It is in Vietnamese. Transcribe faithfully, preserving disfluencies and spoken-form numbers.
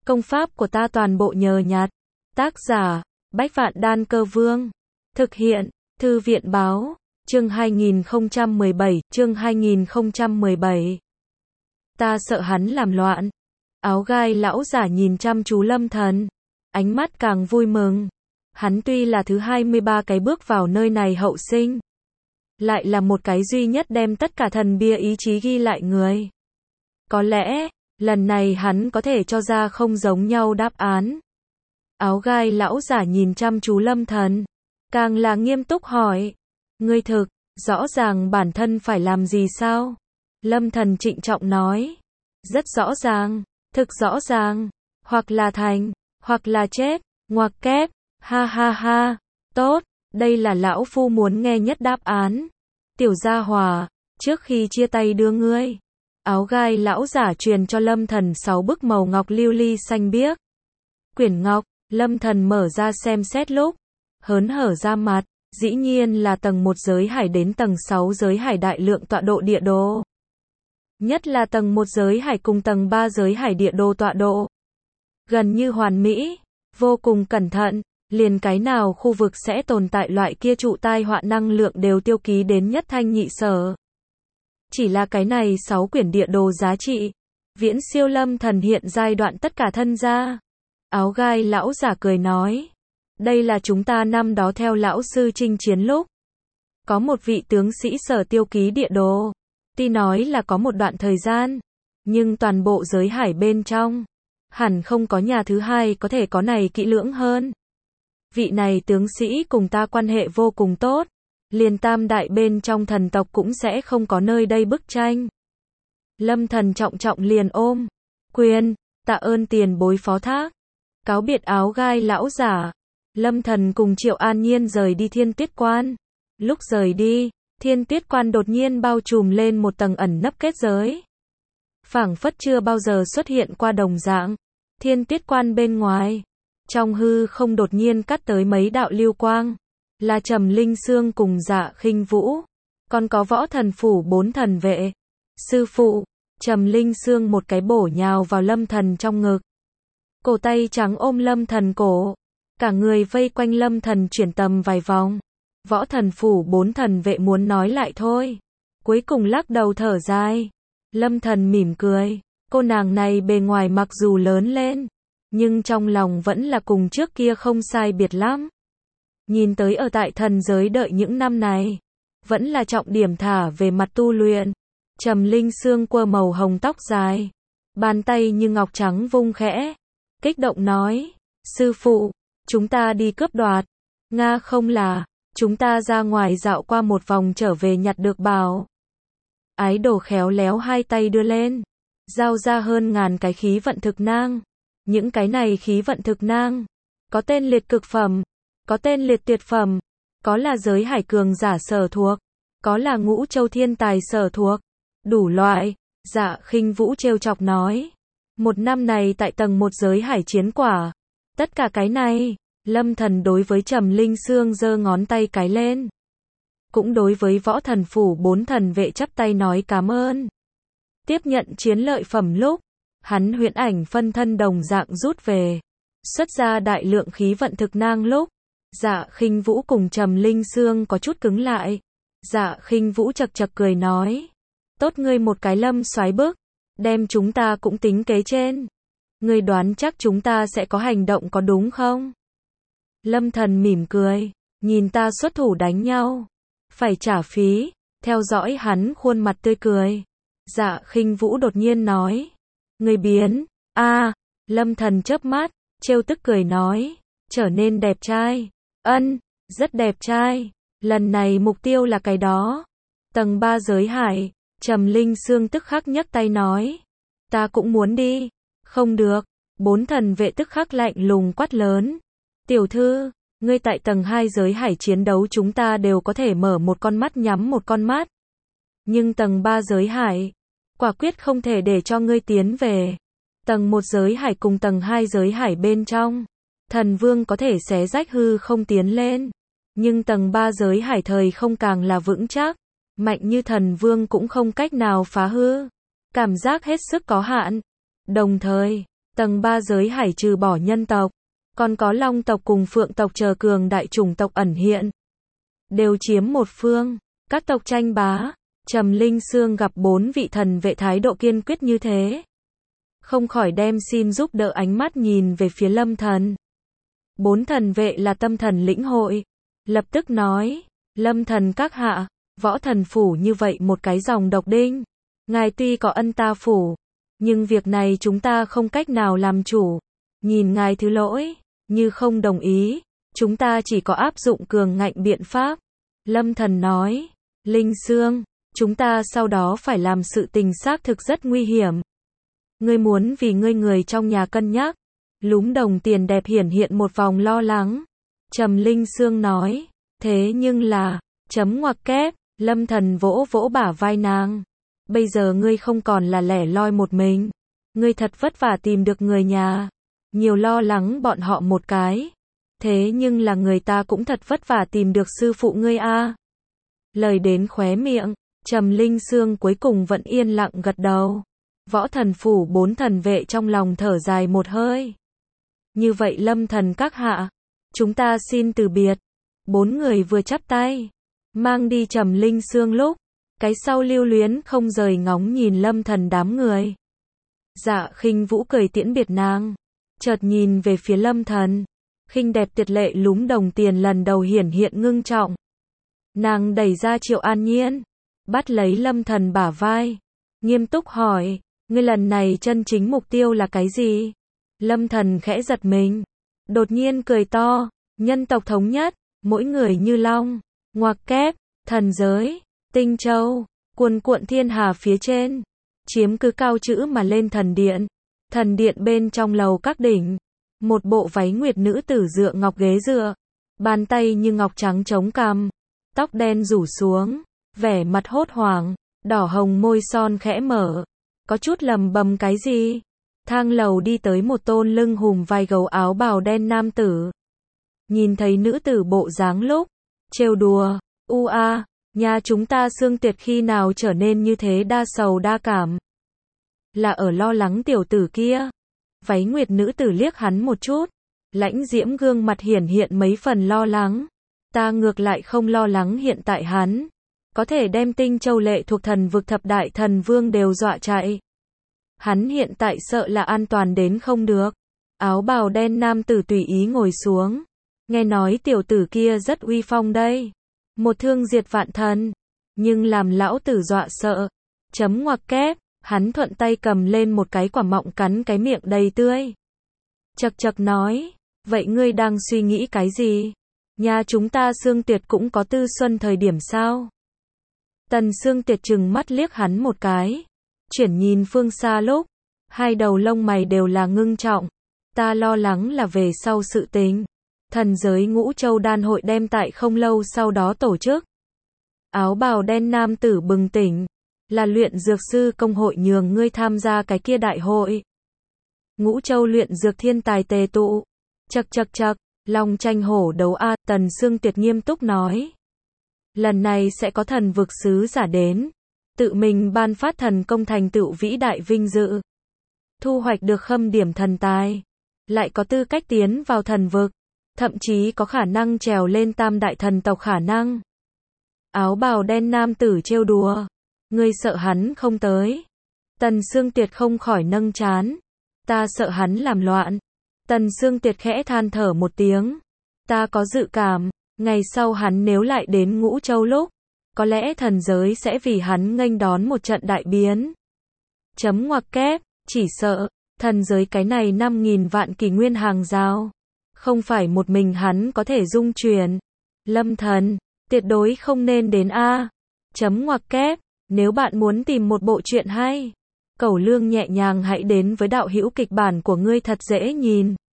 Công pháp của ta toàn bộ nhờ nhặt. Tác giả, Bách Vạn Đan Cơ Vương. Thực hiện, Thư viện Báo. Chương hai nghìn không trăm mười bảy, chương hai nghìn không trăm mười bảy. Ta sợ hắn làm loạn. Áo gai lão giả nhìn chăm chú Lâm Thần. Ánh mắt càng vui mừng. Hắn tuy là thứ hai mươi ba cái bước vào nơi này hậu sinh. Lại là một cái duy nhất đem tất cả thần bia ý chí ghi lại người. Có lẽ, lần này hắn có thể cho ra không giống nhau đáp án. Áo gai lão giả nhìn chăm chú Lâm Thần. Càng là nghiêm túc hỏi. Ngươi thực, rõ ràng bản thân phải làm gì sao? Lâm Thần trịnh trọng nói. Rất rõ ràng, thực rõ ràng. Hoặc là thành, hoặc là chết, ngoặc kép. Ha ha ha, tốt, đây là lão phu muốn nghe nhất đáp án. Tiểu gia hòa, trước khi chia tay đưa ngươi. Áo gai lão giả truyền cho Lâm Thần sáu bức màu ngọc lưu ly xanh biếc. Quyển ngọc, Lâm Thần mở ra xem xét lúc. Hớn hở ra mặt, dĩ nhiên là tầng một giới hải đến tầng sáu giới hải đại lượng tọa độ địa đồ. Nhất là tầng một giới hải cùng tầng ba giới hải địa đồ tọa độ. Gần như hoàn mỹ, vô cùng cẩn thận, liền cái nào khu vực sẽ tồn tại loại kia trụ tai họa năng lượng đều tiêu ký đến nhất thanh nhị sở. Chỉ là cái này sáu quyển địa đồ giá trị, viễn siêu Lâm Thần hiện giai đoạn tất cả thân gia. Áo gai lão giả cười nói, đây là chúng ta năm đó theo lão sư chinh chiến lúc. Có một vị tướng sĩ sở tiêu ký địa đồ, tuy nói là có một đoạn thời gian, nhưng toàn bộ giới hải bên trong, hẳn không có nhà thứ hai có thể có này kỹ lưỡng hơn. Vị này tướng sĩ cùng ta quan hệ vô cùng tốt, liền tam đại bên trong thần tộc cũng sẽ không có nơi đây bức tranh. Lâm Thần trọng trọng liền ôm quyền, tạ ơn tiền bối phó thác. Cáo biệt áo gai lão giả, Lâm Thần cùng Triệu An Nhiên rời đi Thiên Tuyết Quan. Lúc rời đi, Thiên Tuyết Quan đột nhiên bao trùm lên một tầng ẩn nấp kết giới. Phảng phất chưa bao giờ xuất hiện qua đồng dạng. Thiên Tuyết Quan bên ngoài, trong hư không đột nhiên cắt tới mấy đạo lưu quang, là Trầm Linh Sương cùng Dạ Khinh Vũ, còn có Võ Thần Phủ bốn thần vệ. Sư phụ, Trầm Linh Sương một cái bổ nhào vào Lâm Thần trong ngực. Cổ tay trắng ôm Lâm Thần cổ, cả người vây quanh Lâm Thần chuyển tầm vài vòng. Võ Thần Phủ bốn thần vệ muốn nói lại thôi, cuối cùng lắc đầu thở dài. Lâm Thần mỉm cười, cô nàng này bề ngoài mặc dù lớn lên, nhưng trong lòng vẫn là cùng trước kia không sai biệt lắm. Nhìn tới ở tại thần giới đợi những năm này, vẫn là trọng điểm thả về mặt tu luyện. Trầm Linh Sương quơ màu hồng tóc dài, bàn tay như ngọc trắng vung khẽ, kích động nói, sư phụ, chúng ta đi cướp đoạt. Nga không là, chúng ta ra ngoài dạo qua một vòng trở về nhặt được bảo. Ái đồ khéo léo hai tay đưa lên, giao ra hơn ngàn cái khí vận thực nang. Những cái này khí vận thực nang, có tên liệt cực phẩm, có tên liệt tuyệt phẩm, có là giới hải cường giả sở thuộc, có là ngũ châu thiên tài sở thuộc, đủ loại. Dạ Khinh Vũ trêu chọc nói, một năm này tại tầng một giới hải chiến quả, tất cả cái này. Lâm Thần đối với Trầm Linh Sương giơ ngón tay cái lên, cũng đối với Võ Thần Phủ bốn thần vệ chắp tay nói cảm ơn. Tiếp nhận chiến lợi phẩm lúc, hắn huyễn ảnh phân thân đồng dạng rút về, xuất ra đại lượng khí vận thực nang lúc, Dạ Khinh Vũ cùng Trầm Linh Sương có chút cứng lại. Dạ Khinh Vũ chật chật cười nói, tốt ngươi một cái Lâm soái bức, đem chúng ta cũng tính kế trên. Ngươi đoán chắc chúng ta sẽ có hành động có đúng không? Lâm Thần mỉm cười, nhìn ta xuất thủ đánh nhau, phải trả phí. Theo dõi hắn khuôn mặt tươi cười, Dạ Khinh Vũ đột nhiên nói, ngươi biến, a à, Lâm Thần chớp mắt, trêu tức cười nói, trở nên đẹp trai. Ân, rất đẹp trai, lần này mục tiêu là cái đó. Tầng ba giới hải, Trầm Linh Sương tức khắc nhấc tay nói, ta cũng muốn đi. Không được, bốn thần vệ tức khắc lạnh lùng quát lớn, tiểu thư, ngươi tại tầng hai giới hải chiến đấu chúng ta đều có thể mở một con mắt nhắm một con mắt. Nhưng tầng ba giới hải, quả quyết không thể để cho ngươi tiến về. Tầng một giới hải cùng tầng hai giới hải bên trong, thần vương có thể xé rách hư không tiến lên. Nhưng tầng ba giới hải thời không càng là vững chắc, mạnh như thần vương cũng không cách nào phá hư. Cảm giác hết sức có hạn. Đồng thời, Tầng ba giới hải trừ bỏ nhân tộc, còn có long tộc cùng phượng tộc chờ cường đại chủng tộc ẩn hiện. Đều chiếm một phương, các tộc tranh bá. Trầm Linh Sương gặp bốn vị thần vệ thái độ kiên quyết như thế. Không khỏi đem xin giúp đỡ ánh mắt nhìn về phía Lâm Thần. Bốn thần vệ là tâm thần lĩnh hội. Lập tức nói, Lâm Thần các hạ, võ thần phủ như vậy một cái dòng độc đinh. Ngài tuy có ân ta phủ, nhưng việc này chúng ta không cách nào làm chủ. Nhìn ngài thứ lỗi, như không đồng ý, chúng ta chỉ có áp dụng cường ngạnh biện pháp. Lâm Thần nói, Linh Sương, chúng ta sau đó phải làm sự tình xác thực rất nguy hiểm. Ngươi muốn vì ngươi người trong nhà cân nhắc. Lúm đồng tiền đẹp hiển hiện một vòng lo lắng. Trầm Linh Sương nói, thế nhưng là, chấm ngoặc kép, Lâm Thần vỗ vỗ bả vai nàng. Bây giờ ngươi không còn là lẻ loi một mình. Ngươi thật vất vả tìm được người nhà. Nhiều lo lắng bọn họ một cái. Thế nhưng là người ta cũng thật vất vả tìm được sư phụ ngươi a. Lời đến khóe miệng, Trầm Linh Sương cuối cùng vẫn yên lặng gật đầu. Võ thần phủ bốn thần vệ trong lòng thở dài một hơi. Như vậy Lâm Thần các hạ, chúng ta xin từ biệt. Bốn người vừa chắp tay, mang đi Trầm Linh Sương lúc, cái sau lưu luyến không rời ngóng nhìn Lâm Thần đám người. Dạ Khinh Vũ cười tiễn biệt nàng, chợt nhìn về phía Lâm Thần, khinh đẹp tuyệt lệ lúm đồng tiền lần đầu hiển hiện ngưng trọng. Nàng đẩy ra Triệu An Nhiên, bắt lấy Lâm Thần bả vai, nghiêm túc hỏi, ngươi lần này chân chính mục tiêu là cái gì? Lâm Thần khẽ giật mình, đột nhiên cười to, nhân tộc thống nhất, mỗi người như long, ngoặc kép, thần giới, tinh châu, cuồn cuộn thiên hà phía trên, chiếm cứ cao chữ mà lên thần điện. Thần điện bên trong lầu các đỉnh, một bộ váy nguyệt nữ tử dựa ngọc ghế dựa, bàn tay như ngọc trắng chống cằm, tóc đen rủ xuống, vẻ mặt hốt hoảng, đỏ hồng môi son khẽ mở, có chút lầm bầm cái gì. Thang lầu đi tới một tôn lưng hùm vai gấu áo bào đen nam tử. Nhìn thấy nữ tử bộ dáng lúc, trêu đùa, u a, nhà chúng ta Xương Tuyệt khi nào trở nên như thế đa sầu đa cảm. Là ở lo lắng tiểu tử kia. Váy nguyệt nữ tử liếc hắn một chút, lãnh diễm gương mặt hiển hiện mấy phần lo lắng. Ta ngược lại không lo lắng hiện tại hắn có thể đem Tinh Châu lệ thuộc thần vực thập đại thần vương đều dọa chạy. Hắn hiện tại sợ là an toàn đến không được. Áo bào đen nam tử tùy ý ngồi xuống. Nghe nói tiểu tử kia rất uy phong đây. Một thương diệt vạn thần. Nhưng làm lão tử dọa sợ. Chấm ngoặc kép. Hắn thuận tay cầm lên một cái quả mọng cắn cái miệng đầy tươi. Chật chật nói. Vậy ngươi đang suy nghĩ cái gì? Nhà chúng ta Xương Tuyệt cũng có tư xuân thời điểm sao? Tần Xương Tuyệt trừng mắt liếc hắn một cái. Chuyển nhìn phương xa lúc, hai đầu lông mày đều là ngưng trọng. Ta lo lắng là về sau sự tình. Thần giới Ngũ Châu đan hội đem tại không lâu sau đó tổ chức. Áo bào đen nam tử bừng tỉnh, là luyện dược sư công hội nhường ngươi tham gia cái kia đại hội. Ngũ Châu luyện dược thiên tài tề tụ. Chật chật chật, long tranh hổ đấu a, Tần Xương Tuyệt nghiêm túc nói. Lần này sẽ có thần vực sứ giả đến. Tự mình ban phát thần công thành tựu vĩ đại vinh dự. Thu hoạch được khâm điểm thần tài. Lại có tư cách tiến vào thần vực. Thậm chí có khả năng trèo lên tam đại thần tộc khả năng. Áo bào đen nam tử trêu đùa. Ngươi sợ hắn không tới. Tần Xương Tuyệt không khỏi nâng trán. Ta sợ hắn làm loạn. Tần Xương Tuyệt khẽ than thở một tiếng. Ta có dự cảm, ngày sau hắn nếu lại đến Ngũ Châu lúc, có lẽ thần giới sẽ vì hắn nghênh đón một trận đại biến. Chấm ngoặc kép, chỉ sợ, thần giới cái này năm nghìn vạn kỷ nguyên hàng rào. Không phải một mình hắn có thể dung chuyển. Lâm Thần, tuyệt đối không nên đến A. Chấm ngoặc kép, nếu bạn muốn tìm một bộ truyện hay, Cẩu Lương nhẹ nhàng hãy đến với đạo hữu kịch bản của ngươi thật dễ nhìn.